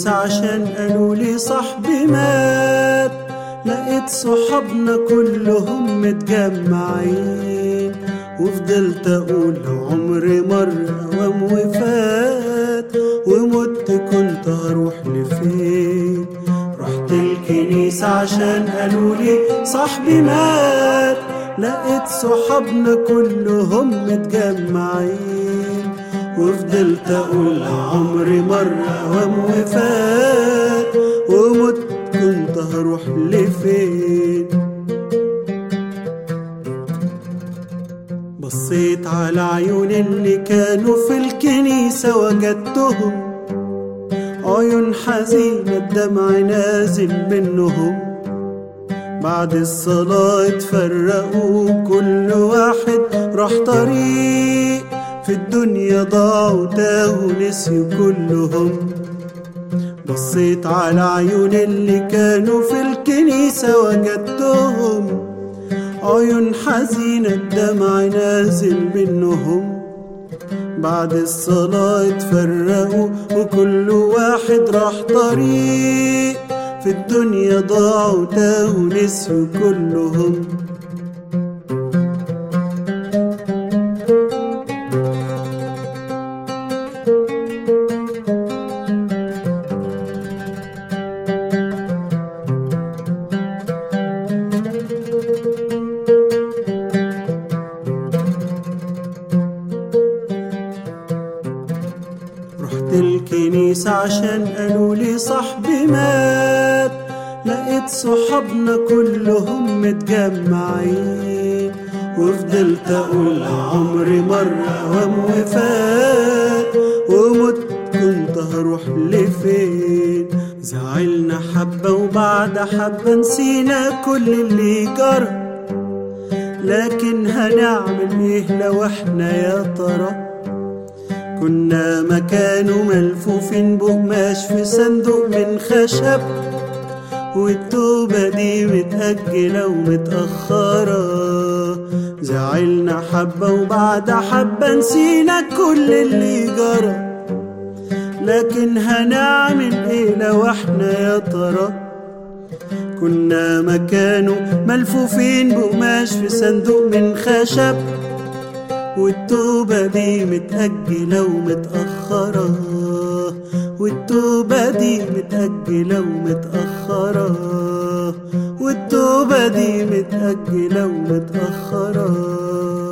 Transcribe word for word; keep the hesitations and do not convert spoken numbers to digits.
الكنيسة عشان قالوا لي صاحبي مات. لقيت صحابنا كلهم متجمعين، وفضلت اقول لو عمري مر اوام وفات، ومت كنت هروح لفين. رحت الكنيسة عشان قالوا لي صاحبي مات. لقيت صحابنا كلهم متجمعين، وفضلت اقول عمري مر اوام وفات، ومت كنت هروح لفين. بصيت على عيون اللي كانوا في الكنيسة وجدتهم عيون حزينة الدمع نازل منهم. بعد الصلاة اتفرقوا كل واحد راح طريق، في الدنيا ضاعوا تاهوا نسيوا كلهم. بصيت على عيون اللي كانوا في الكنيسة وجدتهم عيون حزينة الدمع نازل منهم. بعد الصلاة اتفرقوا وكل واحد راح طريق، في الدنيا ضاعوا تاهوا نسيوا كلهم. رحت الكنيسة عشان قالوا لي صاحبي مات. لقيت صحابنا كلهم متجمعين، وفضلت اقول عمري مر اوام وفات، ومت كنت هروح لفين. زعلنا حبة وبعد حبة نسينا كل اللي جرى، لكن هنعمل ايه لو احنا يا ترى. كنا مكانه ملفوفين بقماش في صندوق من خشب، والتوبة دي متأجلة ومتأخرة. زعلنا حبة وبعد حبة نسينا كل اللي جرى، لكن هنعمل ايه لو احنا يا ترى. كنا مكانه ملفوفين بقماش في صندوق من خشب، والتوبة دي متأجلة ومتأخرة، والتوبة دي متأجلة ومتأخرة، والتوبة دي متأجلة ومتأخرة.